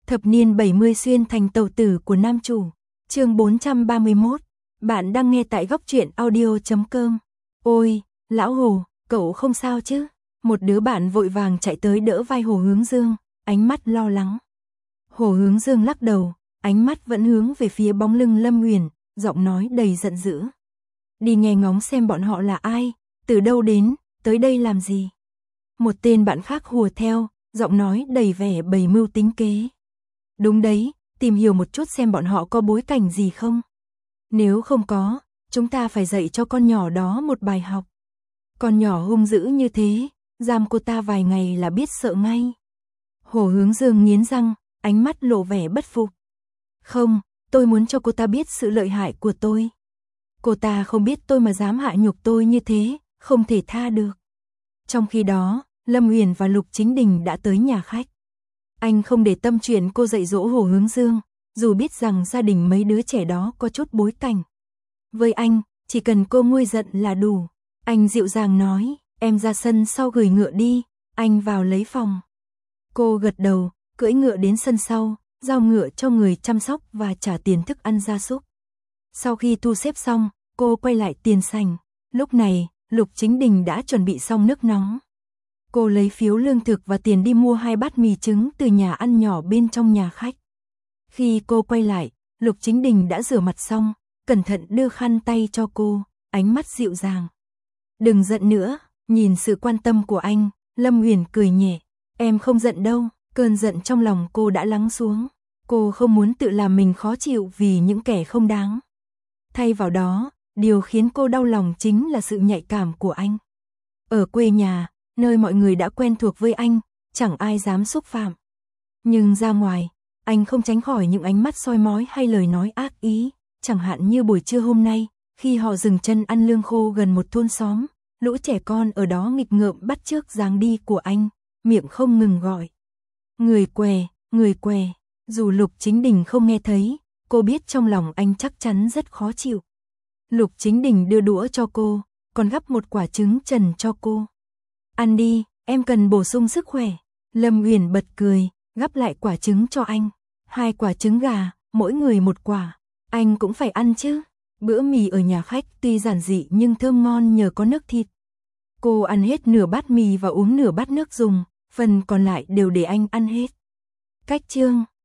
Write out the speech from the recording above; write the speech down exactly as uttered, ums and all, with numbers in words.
Thập niên bảy mươi xuyên thành tàu tử của nam chủ. Chương bốn trăm ba mươi mốt. Bạn đang nghe tại góc truyện audio chấm com. Ôi, lão Hồ, cậu không sao chứ? Một đứa bạn vội vàng chạy tới đỡ vai Hồ Hướng Dương, ánh mắt lo lắng. Hồ Hướng Dương lắc đầu, ánh mắt vẫn hướng về phía bóng lưng Lâm Nguyền, giọng nói đầy giận dữ. Đi nghe ngóng xem bọn họ là ai, từ đâu đến, tới đây làm gì? Một tên bạn khác hùa theo, giọng nói đầy vẻ bày mưu tính kế. Đúng đấy, tìm hiểu một chút xem bọn họ có bối cảnh gì không. Nếu không có, chúng ta phải dạy cho con nhỏ đó một bài học. Con nhỏ hung dữ như thế, giam cô ta vài ngày là biết sợ ngay. Hồ Hướng Dương nghiến răng, ánh mắt lộ vẻ bất phục. Không, tôi muốn cho cô ta biết sự lợi hại của tôi. Cô ta không biết tôi mà dám hạ nhục tôi như thế, không thể tha được. Trong khi đó, Lâm Huyền và Lục Chính Đình đã tới nhà khách. Anh không để tâm chuyện cô dạy dỗ Hồ Hướng Dương, dù biết rằng gia đình mấy đứa trẻ đó có chút bối cảnh. Với anh, chỉ cần cô nguôi giận là đủ. Anh dịu dàng nói, em ra sân sau gửi ngựa đi, anh vào lấy phòng. Cô gật đầu, cưỡi ngựa đến sân sau, giao ngựa cho người chăm sóc và trả tiền thức ăn gia súc. Sau khi thu xếp xong, cô quay lại tiền sảnh. Lúc này, Lục Chính Đình đã chuẩn bị xong nước nóng. Cô lấy phiếu lương thực và tiền đi mua hai bát mì trứng từ nhà ăn nhỏ bên trong nhà khách. Khi cô quay lại, Lục Chính Đình đã rửa mặt xong, cẩn thận đưa khăn tay cho cô, ánh mắt dịu dàng. Đừng giận nữa, nhìn sự quan tâm của anh, Lâm Huyền cười nhẹ. Em không giận đâu, cơn giận trong lòng cô đã lắng xuống. Cô không muốn tự làm mình khó chịu vì những kẻ không đáng. Thay vào đó, điều khiến cô đau lòng chính là sự nhạy cảm của anh. Ở quê nhà, nơi mọi người đã quen thuộc với anh, chẳng ai dám xúc phạm. Nhưng ra ngoài, anh không tránh khỏi những ánh mắt soi mói hay lời nói ác ý, chẳng hạn như buổi trưa hôm nay, khi họ dừng chân ăn lương khô gần một thôn xóm, lũ trẻ con ở đó nghịch ngợm bắt chước dáng đi của anh, miệng không ngừng gọi. Người què, người què, dù Lục Chính Đình không nghe thấy, cô biết trong lòng anh chắc chắn rất khó chịu. Lục Chính Đình đưa đũa cho cô, còn gắp một quả trứng trần cho cô. Ăn đi, em cần bổ sung sức khỏe. Lâm Huyền bật cười, gắp lại quả trứng cho anh. Hai quả trứng gà, mỗi người một quả. Anh cũng phải ăn chứ. Bữa mì ở nhà khách tuy giản dị nhưng thơm ngon nhờ có nước thịt. Cô ăn hết nửa bát mì và uống nửa bát nước dùng, phần còn lại đều để anh ăn hết. Cách chương